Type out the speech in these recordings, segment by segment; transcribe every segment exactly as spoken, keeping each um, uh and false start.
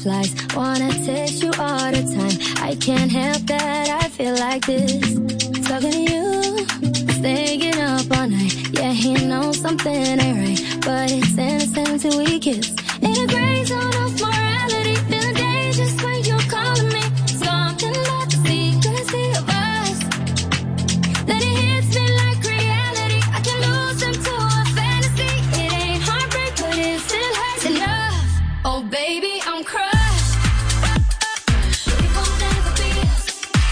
butterflies. Wanna taste you all the time. I can't help that I feel like this. Talking to you, staying up all night. Yeah, he knows something ain't right, but it's innocent till we kiss. In a gray zone of morality, feeling dangerous when you're calling me. Something about the secrecy of us. Then it hits me like reality. I can lose into a fantasy. It ain't heartbreak, but it still hurts enough. Oh baby, I'm crushed. It won't never be us.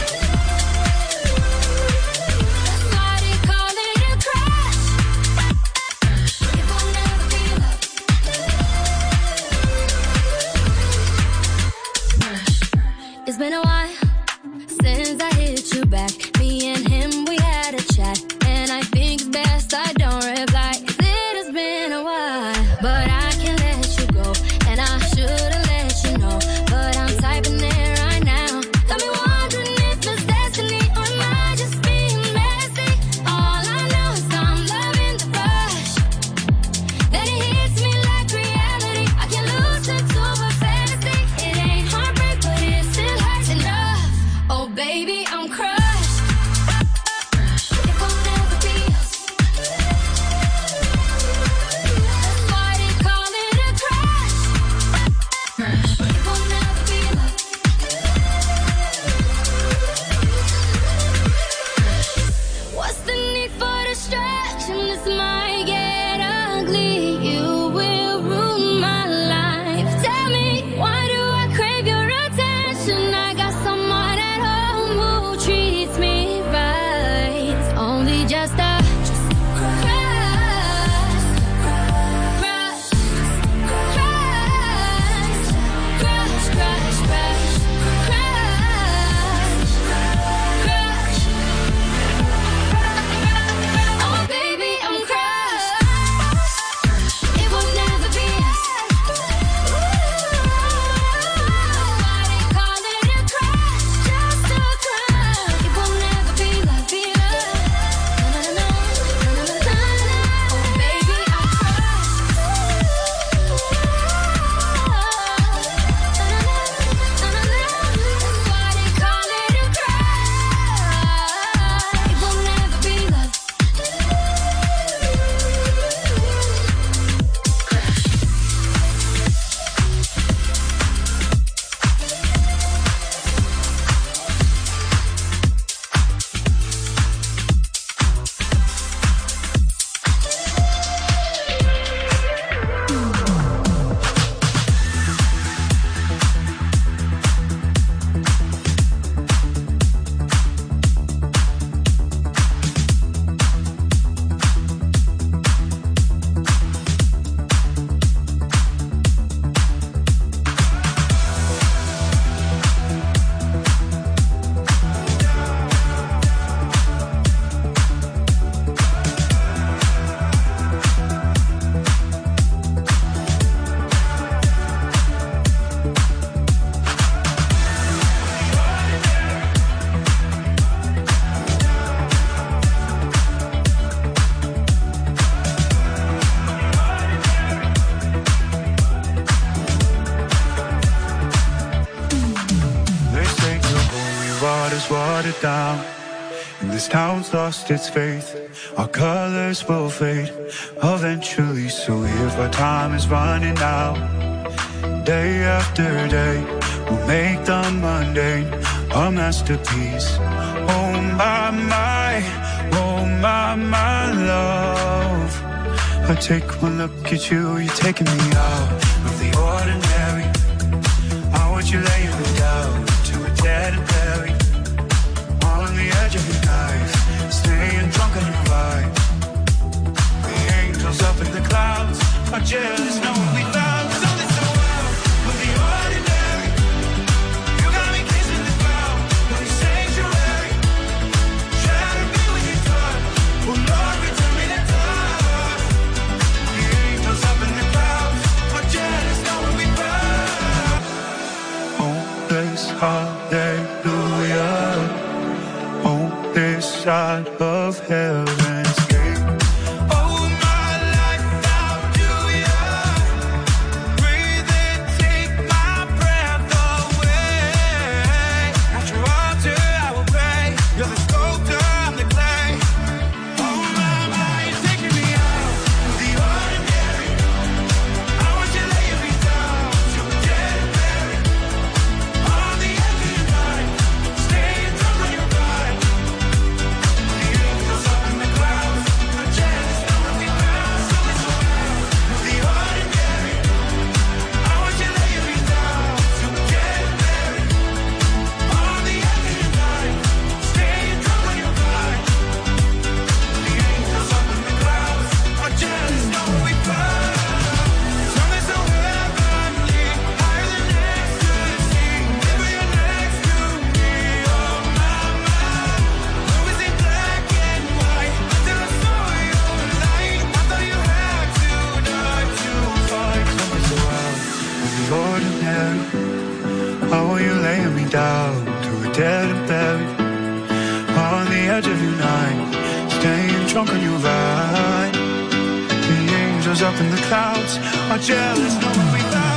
That's why they call it a crush. It won't never be love. It's been a while since I hit you back. Me and him, we had a chat, and I think it's best I don't reply. It has been a while, but I can't let you go, and I should've let you know, but I'm typing it right now. Got me wondering if it's destiny, or am I just being messy? All I know is I'm loving the rush. Then it hits me like reality. I can lose into a fantasy. It ain't heartbreak, but it still hurts enough. Oh baby, I'm crushed. It won't never be us. That's why they call it a crush. It won't never be love. What's the need for distraction? This might get ugly. You will ruin my life. Tell me, why do I crave your attention? I got someone at home who treats me right. It's only just a crush, crush, crush, crush, crush, crush, crush, crush. Oh baby, I'm crushed. It will never be us. Why they call it a crush? Just a crush. It will never be love, be love. Na na na na na na na. Oh baby, I'm crushed. Na na na na na. That's why they call it a crush. It will never be love. They say the holy water's watered down, and this town's lost its faith. Our colors will fade eventually, so if our time is running out, day after day, we'll make the mundane a masterpiece. Oh my, my, oh my, my love. I take one look at you, you're taking me out of the ordinary. I want you laying me down to a dead and buried, on the edge of your knife, staying drunk on your vibe. The angels up in the clouds are jealous, knowing we found something so wild of the ordinary. You got me kissing the ground of your sanctuary, trying to be with you touch. Oh Lord, return me that touch. The angels up in the clouds are jealous, knowing we found. Oh, this hallelujah. Oh, this side of heaven's gate. Oh, my life, how do you breathe and take my breath? getting buried on the edge of your night, staying drunk on your ride. The angels up in the clouds are jealous knowing we found.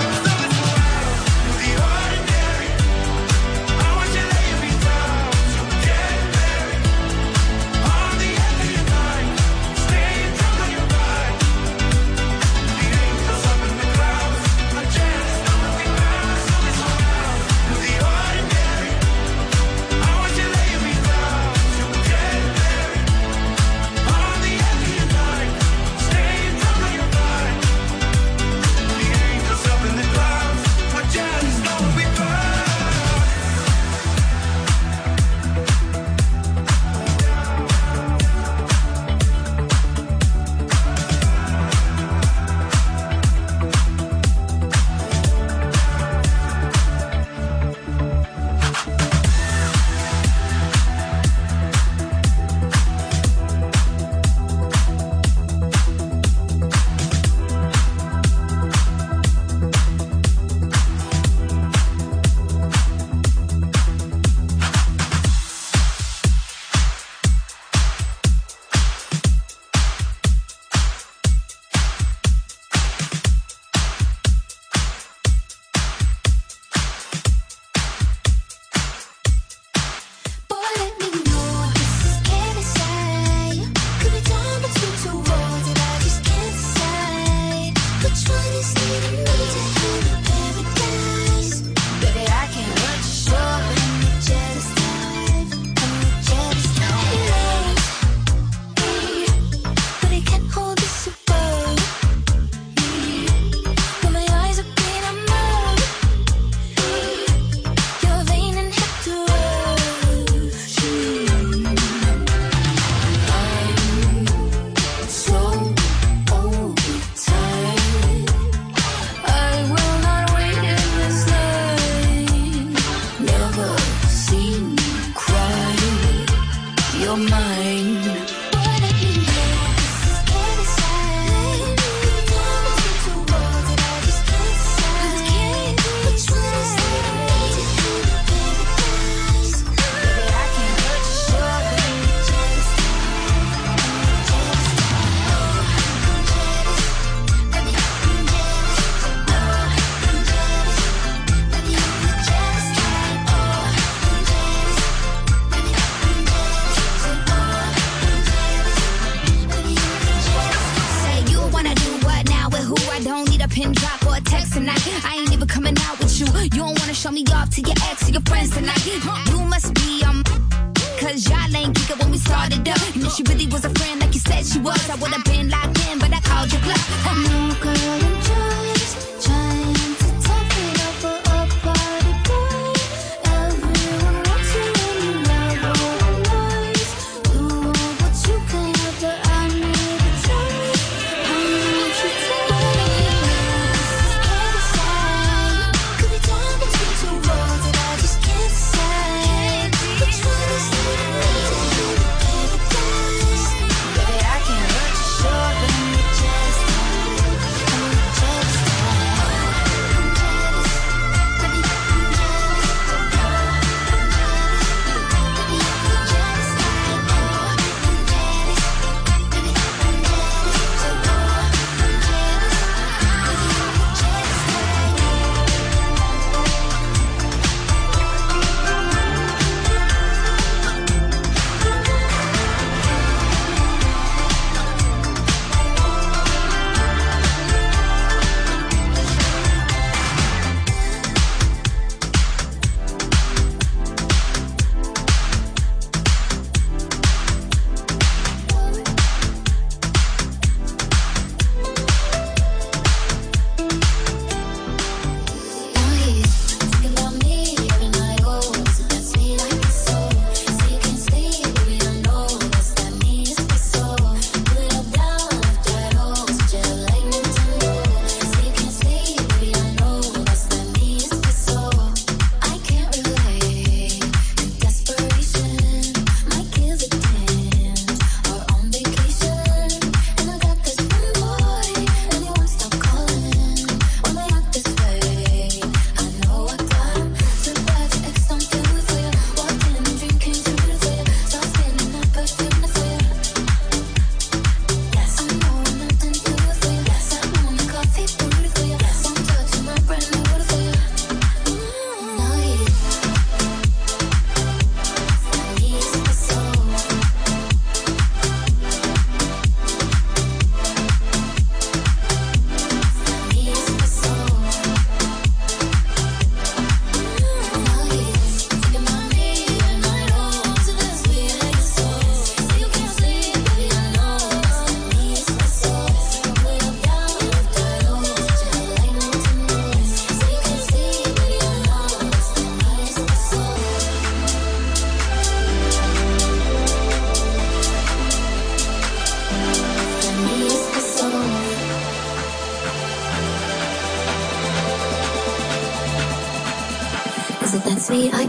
Just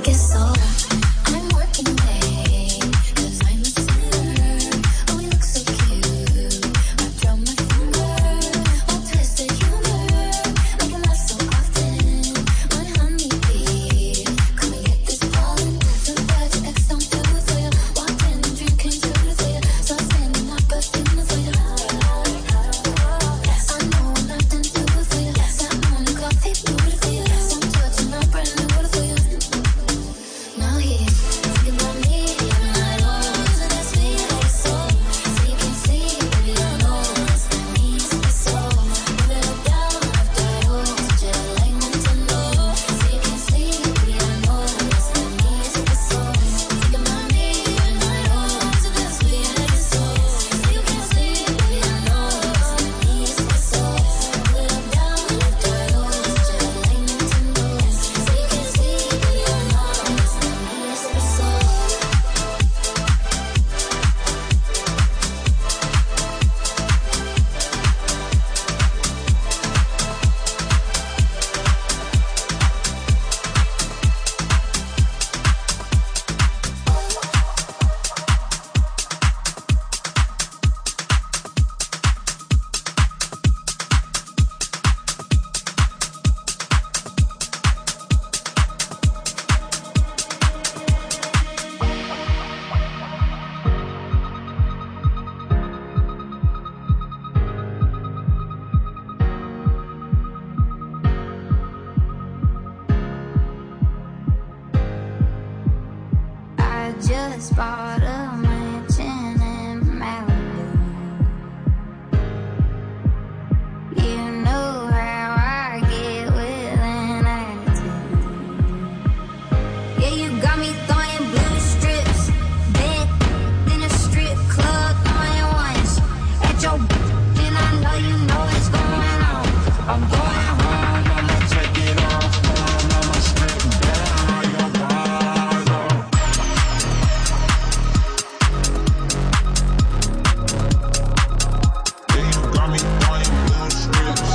just bought a mansion in Malibu. You know how I get with an attitude. Yeah, you got me throwing blue strips, bed in a strip club, throwing ones at your and I know you know what's going on. I'm going home, I'ma check it off, I'ma strip down your bars off. Yeah, you got me throwing blue strips.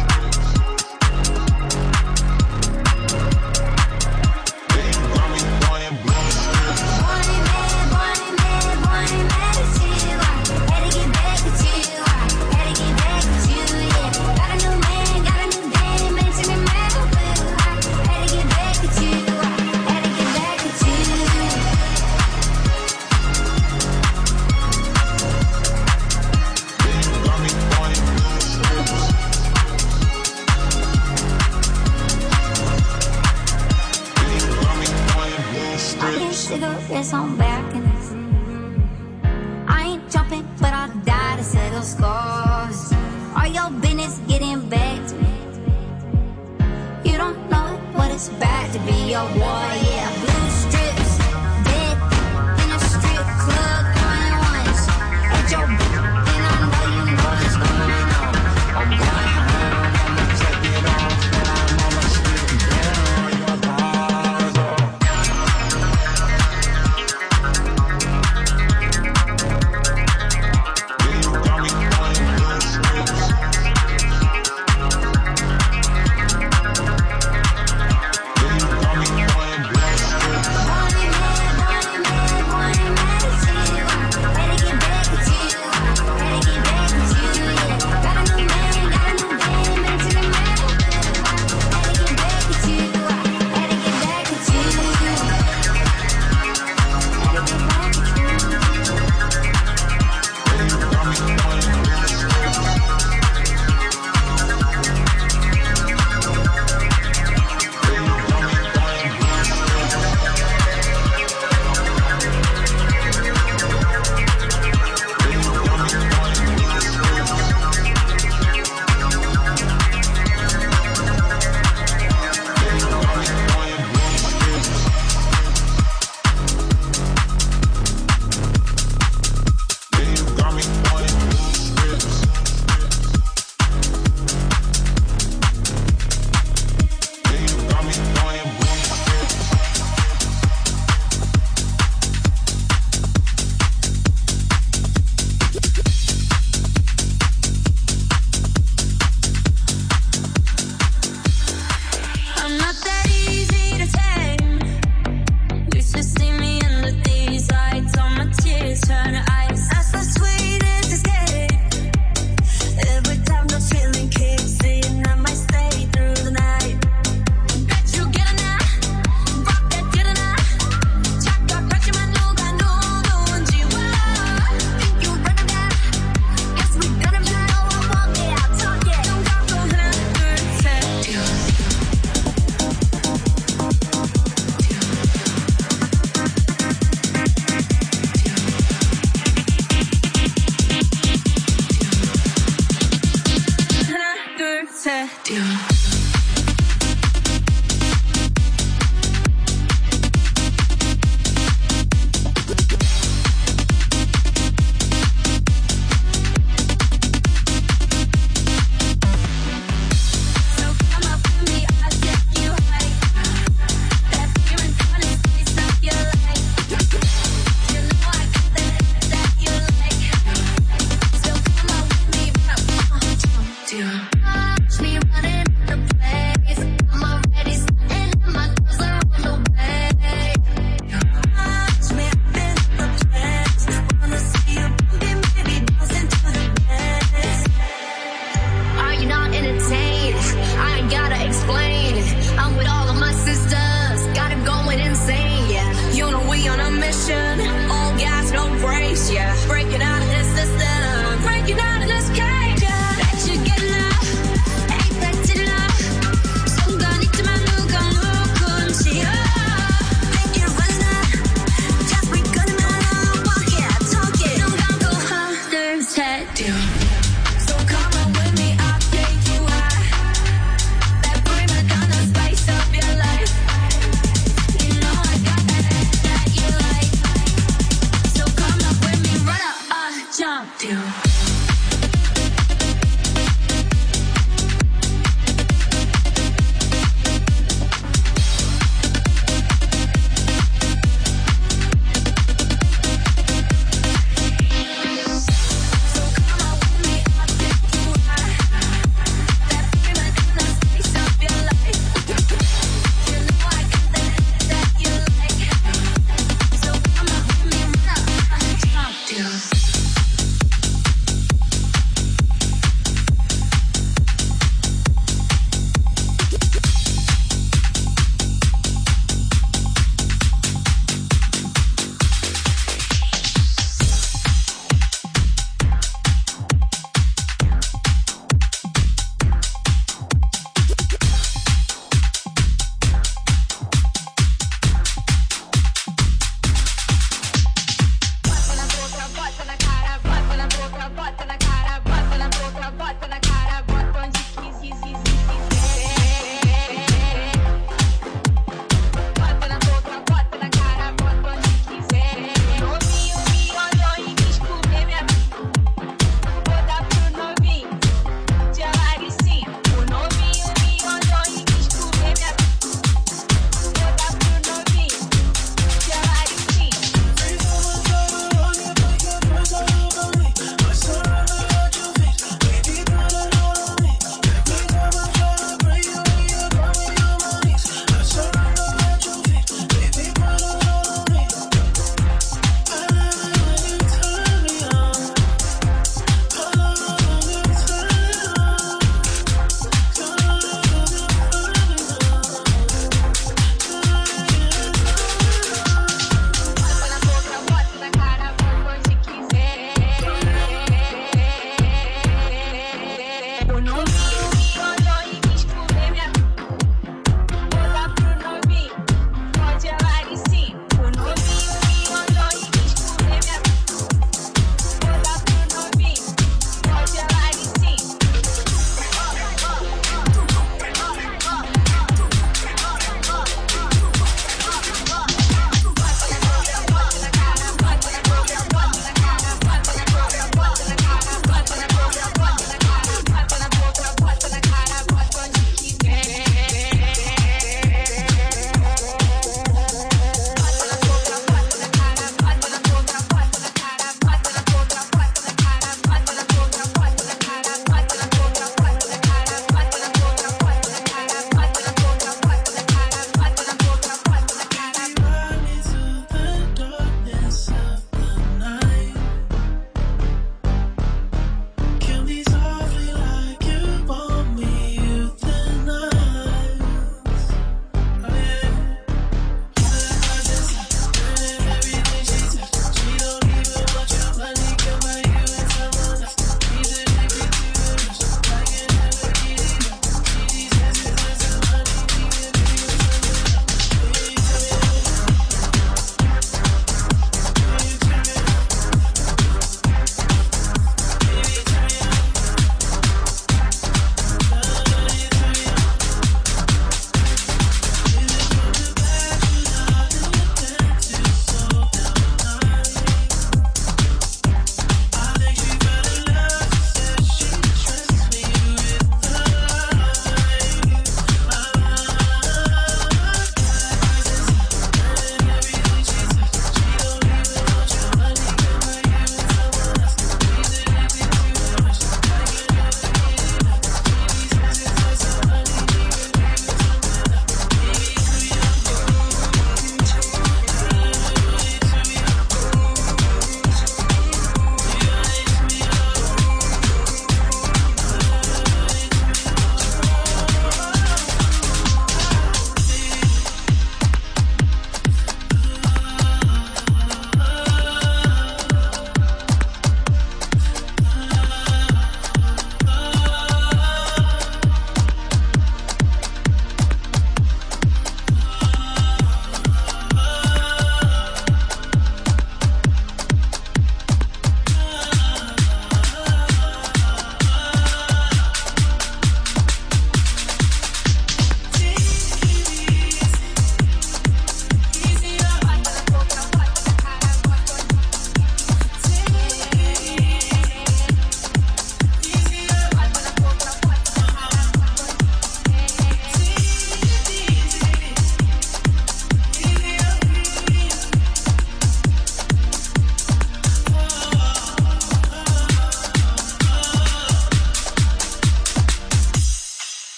Yeah, you got me throwing blue strips. Born and mad, born and mad, born and mad at you. I had to get back at you. I had to get back at you, yeah. Got a new man, got a new dame, mansion in Malibu. I had to get back at you. I had to get back at you. Yeah, you got me throwing blue strips. Yeah, you got me throwing blue Smoking strips. cigarettes on balconies. I ain't jumping, but I'll die to settle scores. All your business getting back to me. You don't know what it's about to be your war, yeah. Blue strips, dead in a strip club, throwing ones at your and I know you know what's going on. I'm going home, I'ma check it off, I'ma strip down your bars off. Yeah, you got me throwing blue strips. Yeah, you got me throwing blue strips.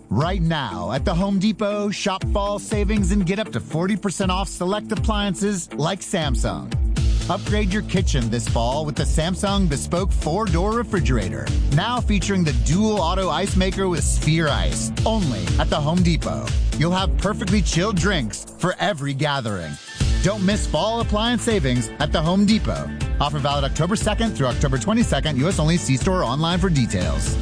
Right now at the Home Depot, shop fall savings and get up to forty percent off select appliances like Samsung. Upgrade your kitchen this fall with the Samsung Bespoke four-door refrigerator. Now featuring the dual auto ice maker with Sphere Ice. Only at the Home Depot. You'll have perfectly chilled drinks for every gathering. Don't miss fall appliance savings at the Home Depot. Offer valid October second through October twenty-second. U S only. See store or online for details.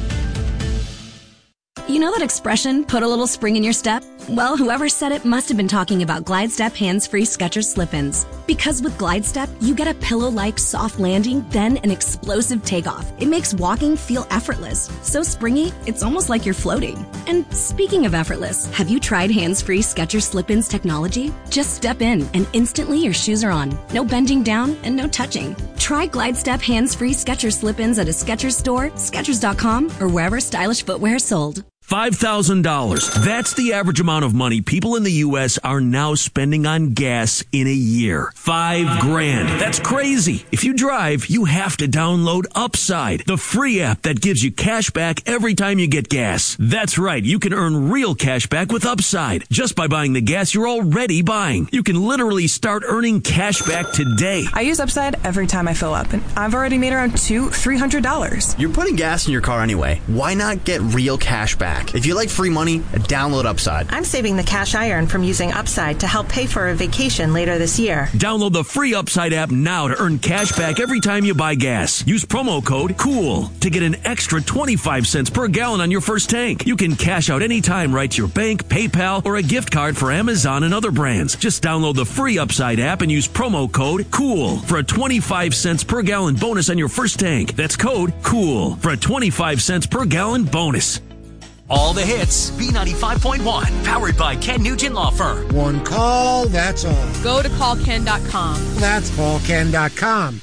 You know that expression, put a little spring in your step? Well, whoever said it must have been talking about Glidestep hands-free Skechers slip-ins. Because with Glidestep, you get a pillow-like soft landing, then an explosive takeoff. It makes walking feel effortless. So springy, it's almost like you're floating. And speaking of effortless, have you tried hands-free Skechers slip-ins technology? Just step in, and instantly your shoes are on. No bending down and no touching. Try Glidestep hands-free Skechers slip-ins at a Skechers store, Skechers dot com, or wherever stylish footwear is sold. five thousand dollars. That's the average amount of money people in the U S are now spending on gas in a year. Five grand. That's crazy. If you drive, you have to download Upside, the free app that gives you cash back every time you get gas. That's right. You can earn real cash back with Upside just by buying the gas you're already buying. You can literally start earning cash back today. I use Upside every time I fill up, and I've already made around two, three hundred dollars. You're putting gas in your car anyway. Why not get real cash back? If you like free money, download Upside. I'm saving the cash I earn from using Upside to help pay for a vacation later this year. Download the free Upside app now to earn cash back every time you buy gas. Use promo code COOL to get an extra twenty-five cents per gallon on your first tank. You can cash out anytime right to your bank, PayPal, or a gift card for Amazon and other brands. Just download the free Upside app and use promo code COOL for a twenty-five cents per gallon bonus on your first tank. That's code COOL for a twenty-five cents per gallon bonus. All the hits, B ninety-five point one, powered by Ken Nugent Law Firm. One call, that's all. Go to call ken dot com. That's call ken dot com.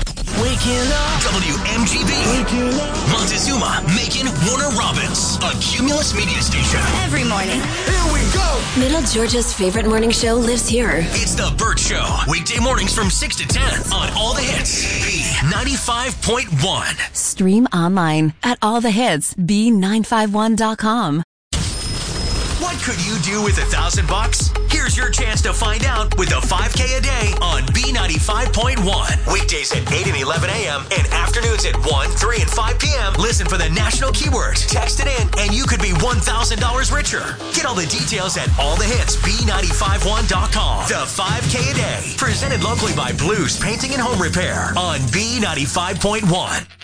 Waking up. W M G B. Waking up. Montezuma, Macon, Warner Robins. A Cumulus media station. Every morning. Here we go. Middle Georgia's favorite morning show lives here. It's The Burt Show. Weekday mornings from six to ten on All the Hits. B ninety-five point one. Stream online at all the hits b nine five one dot com. What could you do with a thousand bucks? Here's your chance to find out with a five K a day on B ninety-five point one. Weekdays at eight and eleven a.m. and afternoons at one, three, and five p.m. Listen for the national keywords. Text it in and you could be one thousand dollars richer. Get all the details at all the hits b nine five one dot com. The five K a day. Presented locally by Blues Painting and Home Repair on B ninety-five point one.